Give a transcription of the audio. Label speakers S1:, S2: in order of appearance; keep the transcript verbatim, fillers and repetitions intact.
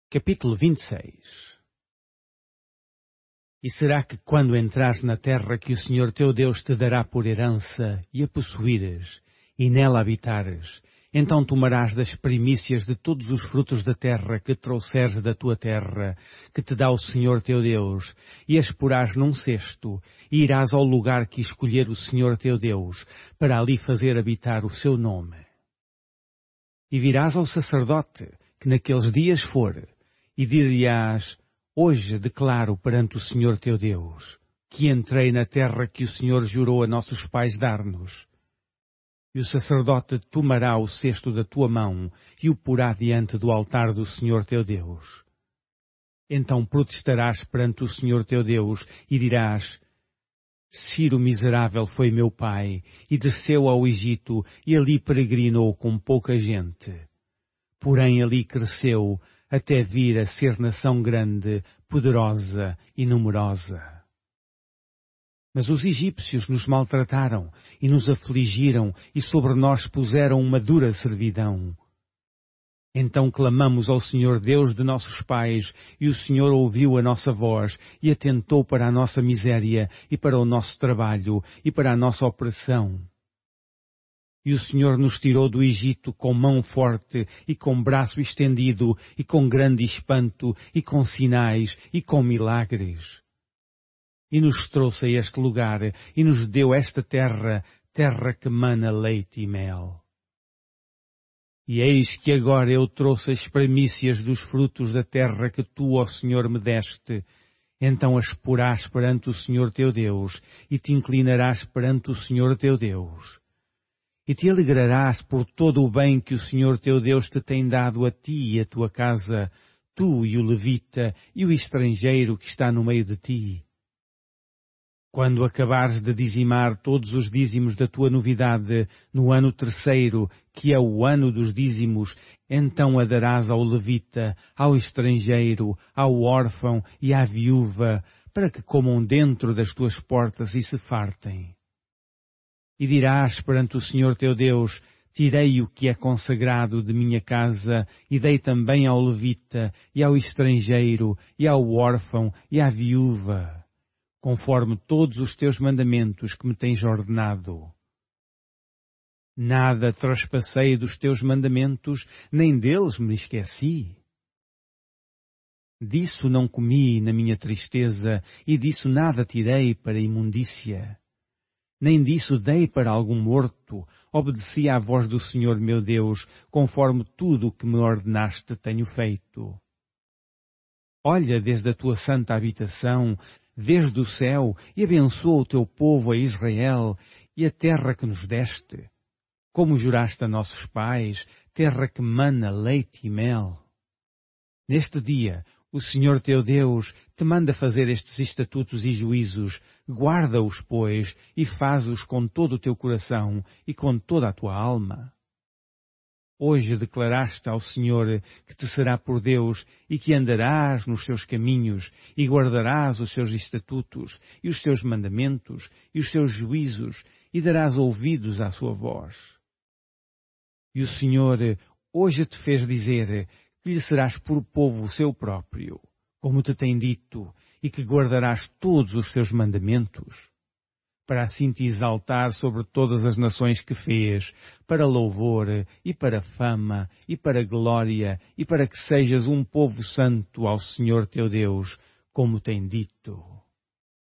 S1: Capítulo vinte e seis. E será que quando entrares na terra que o Senhor teu Deus te dará por herança, e a possuires, e nela habitares, então tomarás das primícias de todos os frutos da terra que trouxeres da tua terra, que te dá o Senhor teu Deus, e as porás num cesto, e irás ao lugar que escolher o Senhor teu Deus, para ali fazer habitar o seu nome. E virás ao sacerdote, que naqueles dias for, e dir-lhe-ás: hoje declaro perante o Senhor teu Deus, que entrei na terra que o Senhor jurou a nossos pais dar-nos. E o sacerdote tomará o cesto da tua mão e o porá diante do altar do Senhor teu Deus. Então protestarás perante o Senhor teu Deus e dirás: Ciro miserável foi meu pai, e desceu ao Egito, e ali peregrinou com pouca gente. Porém ali cresceu, até vir a ser nação grande, poderosa e numerosa. Mas os egípcios nos maltrataram e nos afligiram e sobre nós puseram uma dura servidão. Então clamamos ao Senhor Deus de nossos pais, e o Senhor ouviu a nossa voz e atentou para a nossa miséria e para o nosso trabalho e para a nossa opressão. E o Senhor nos tirou do Egito com mão forte e com braço estendido e com grande espanto e com sinais e com milagres. E nos trouxe a este lugar e nos deu esta terra, terra que mana leite e mel. E eis que agora eu trouxe as primícias dos frutos da terra que tu, ó Senhor, me deste. Então as porás perante o Senhor teu Deus e te inclinarás perante o Senhor teu Deus. E te alegrarás por todo o bem que o Senhor teu Deus te tem dado a ti e a tua casa, tu e o levita e o estrangeiro que está no meio de ti. Quando acabares de dizimar todos os dízimos da tua novidade, no ano terceiro, que é o ano dos dízimos, então a darás ao levita, ao estrangeiro, ao órfão e à viúva, para que comam dentro das tuas portas e se fartem. E dirás perante o Senhor teu Deus: tirei o que é consagrado de minha casa, e dei também ao levita, e ao estrangeiro, e ao órfão, e à viúva, conforme todos os teus mandamentos que me tens ordenado. Nada traspassei dos teus mandamentos, nem deles me esqueci. Disso não comi na minha tristeza, e disso nada tirei para a imundícia. Nem disso dei para algum morto, obedeci à voz do Senhor meu Deus, conforme tudo o que me ordenaste tenho feito. Olha desde a tua santa habitação, desde o céu, e abençoa o teu povo a Israel, e a terra que nos deste, como juraste a nossos pais, terra que mana leite e mel. Neste dia, o Senhor teu Deus te manda fazer estes estatutos e juízos, guarda-os, pois, e faz-os com todo o teu coração e com toda a tua alma. Hoje declaraste ao Senhor que te será por Deus e que andarás nos seus caminhos e guardarás os seus estatutos e os seus mandamentos e os seus juízos e darás ouvidos à sua voz. E o Senhor hoje te fez dizer que lhe serás por povo seu próprio, como te tem dito, e que guardarás todos os seus mandamentos, para assim te exaltar sobre todas as nações que fez, para louvor, e para fama, e para glória, e para que sejas um povo santo ao Senhor teu Deus, como tem dito.